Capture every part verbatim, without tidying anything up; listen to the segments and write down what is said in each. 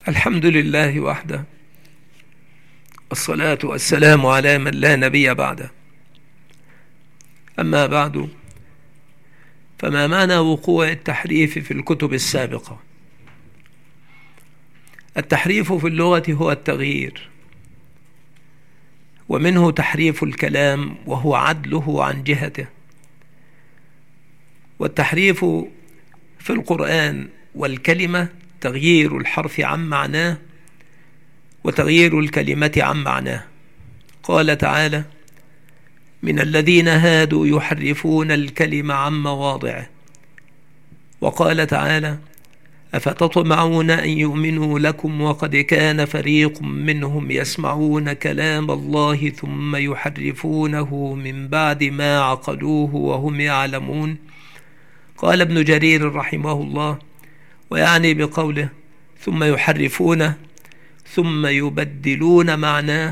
الحمد لله وحده، والصلاة والسلام على من لا نبي بعده. أما بعد، فما معنى وقوع التحريف في الكتب السابقة؟ التحريف في اللغة هو التغيير، ومنه تحريف الكلام وهو عدله عن جهته. والتحريف في القرآن والكلمة تغيير الحرف عن معناه وتغيير الكلمة عن معناه. قال تعالى: من الذين هادوا يحرفون الكلم عن مواضعه. وقال تعالى: أفتطمعون أن يؤمنوا لكم وقد كان فريق منهم يسمعون كلام الله ثم يحرفونه من بعد ما عقلوه وهم يعلمون. قال ابن جرير رحمه الله: ويعني بقوله ثم يحرفونه ثم يبدلون معناه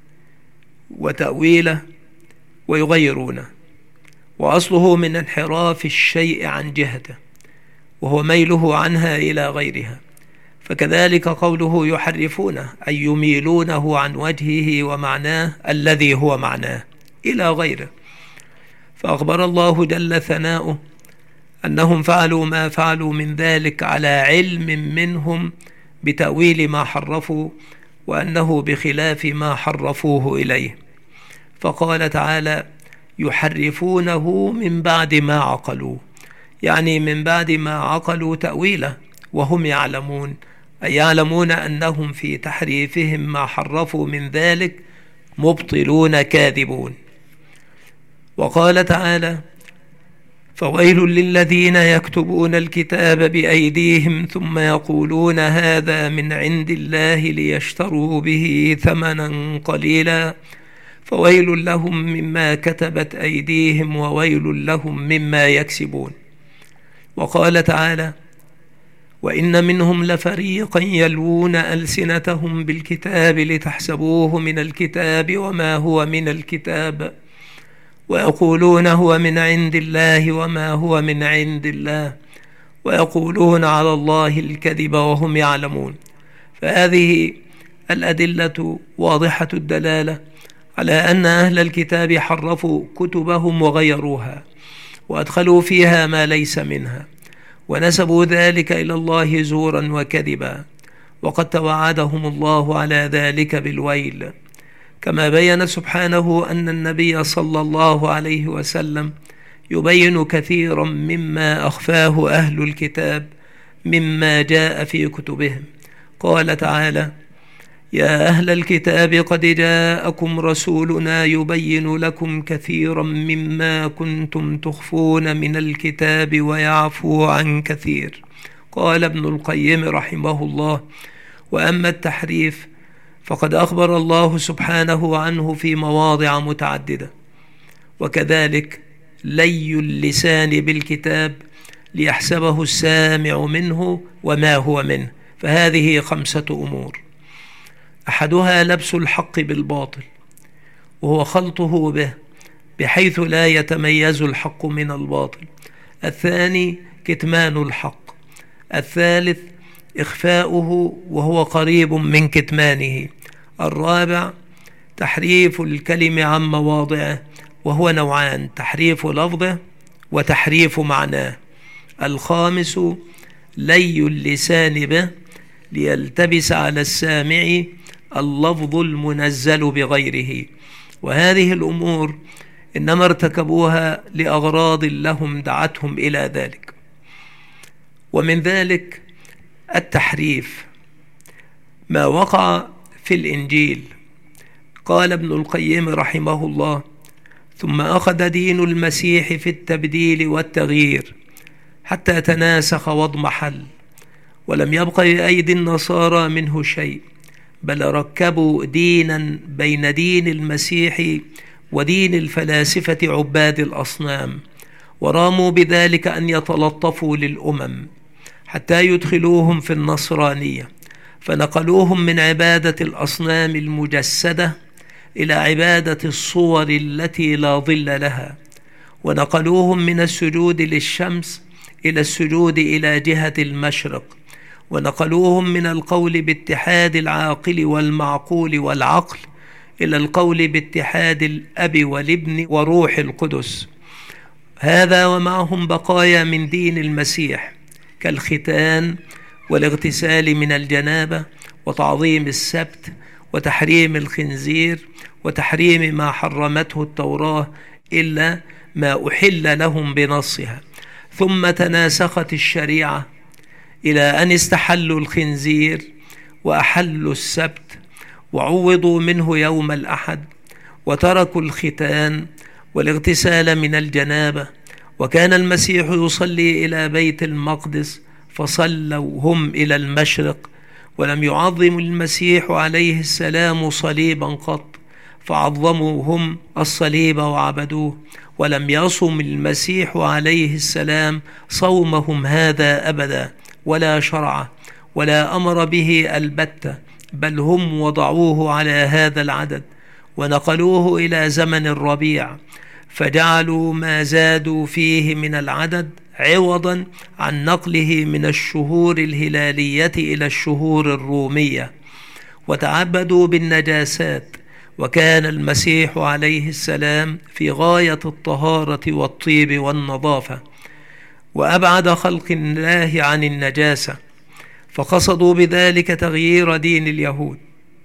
وتأويله ويغيرونه، وأصله من انحراف الشيء عن جهته، وهو ميله عنها إلى غيرها. فكذلك قوله يحرفونه أي يميلونه عن وجهه ومعناه الذي هو معناه إلى غيره. فأخبر الله جل ثناؤه أنهم فعلوا ما فعلوا من ذلك على علم منهم بتأويل ما حرفوا، وأنه بخلاف ما حرفوه إليه. فقال تعالى: يحرفونه من بعد ما عقلوا، يعني من بعد ما عقلوا تأويله وهم يعلمون، أي يعلمون أنهم في تحريفهم ما حرفوا من ذلك مبطلون كاذبون. وقال تعالى: فويل للذين يكتبون الكتاب بأيديهم ثم يقولون هذا من عند الله ليشتروا به ثمنا قليلا فويل لهم مما كتبت أيديهم وويل لهم مما يكسبون. وقال تعالى: وإن منهم لفريقا يلوون ألسنتهم بالكتاب لتحسبوه من الكتاب وما هو من الكتاب ويقولون هو من عند الله وما هو من عند الله ويقولون على الله الكذب وهم يعلمون. فهذه الأدلة واضحة الدلالة على أن أهل الكتاب حرفوا كتبهم وغيروها وأدخلوا فيها ما ليس منها، ونسبوا ذلك إلى الله زورا وكذبا، وقد توعدهم الله على ذلك بالويل. كما بين سبحانه أن النبي صلى الله عليه وسلم يبين كثيرا مما أخفاه أهل الكتاب مما جاء في كتبهم. قال تعالى: يا أهل الكتاب قد جاءكم رسولنا يبين لكم كثيرا مما كنتم تخفون من الكتاب ويعفو عن كثير. قال ابن القيم رحمه الله: وأما التحريف فقد أخبر الله سبحانه عنه في مواضع متعددة، وكذلك لي اللسان بالكتاب ليحسبه السامع منه وما هو منه. فهذه خمسة أمور: أحدها لبس الحق بالباطل، وهو خلطه به بحيث لا يتميز الحق من الباطل. الثاني كتمان الحق. الثالث إخفاؤه وهو قريب من كتمانه. الرابع تحريف الكلم عن مواضعه، وهو نوعان: تحريف لفظه وتحريف معناه. الخامس لي اللسان به ليلتبس على السامع اللفظ المنزل بغيره. وهذه الأمور إنما ارتكبوها لأغراض لهم دعتهم إلى ذلك. ومن ذلك التحريف ما وقع في الإنجيل. قال ابن القيم رحمه الله: ثم أخذ دين المسيح في التبديل والتغيير حتى تناسخ واضمحل، ولم يبق بأيدي النصارى منه شيء، بل ركبوا دينا بين دين المسيح ودين الفلاسفة عباد الأصنام، وراموا بذلك أن يتلطفوا للأمم حتى يدخلوهم في النصرانية، فنقلوهم من عبادة الأصنام المجسدة إلى عبادة الصور التي لا ظل لها، ونقلوهم من السجود للشمس إلى السجود إلى جهة المشرق، ونقلوهم من القول باتحاد العاقل والمعقول والعقل إلى القول باتحاد الأب والابن وروح القدس. هذا ومعهم بقايا من دين المسيح كالختان والاغتسال من الجنابة وتعظيم السبت وتحريم الخنزير وتحريم ما حرمته التوراة إلا ما أحل لهم بنصها. ثم تناسخت الشريعة إلى أن استحلوا الخنزير وأحلوا السبت وعوضوا منه يوم الأحد وتركوا الختان والاغتسال من الجنابة. وكان المسيح يصلي إلى بيت المقدس فصلوا هم إلى المشرق، ولم يعظم المسيح عليه السلام صليبا قط، فعظموا هم الصليب وعبدوه. ولم يصم المسيح عليه السلام صومهم هذا أبدا ولا شرعه ولا أمر به البتة، بل هم وضعوه على هذا العدد ونقلوه إلى زمن الربيع، فجعلوا ما زادوا فيه من العدد عوضا عن نقله من الشهور الهلالية إلى الشهور الرومية، وتعبدوا بالنجاسات. وكان المسيح عليه السلام في غاية الطهارة والطيب والنظافة، وأبعد خلق الله عن النجاسة، فقصدوا بذلك تغيير دين اليهود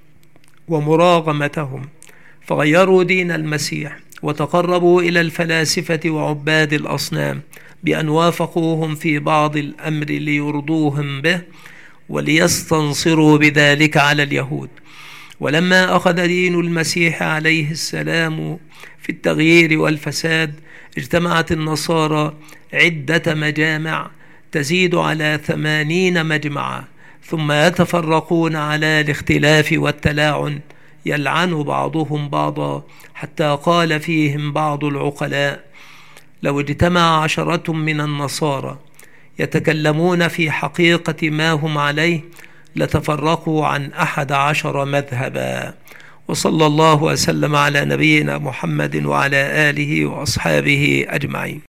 ومراغمتهم، فغيروا دين المسيح وتقربوا إلى الفلاسفة وعباد الأصنام بأن وافقوهم في بعض الأمر ليرضوهم به وليستنصروا بذلك على اليهود. ولما أخذ دين المسيح عليه السلام في التغيير والفساد، اجتمعت النصارى عدة مجامع تزيد على ثمانين مجمعا، ثم يتفرقون على الاختلاف والتلاعن، يلعن بعضهم بعضا، حتى قال فيهم بعض العقلاء: لو اجتمع عشرة من النصارى يتكلمون في حقيقة ما هم عليه لتفرقوا عن أحد عشر مذهبا. وصلى الله وسلم على نبينا محمد وعلى آله وأصحابه أجمعين.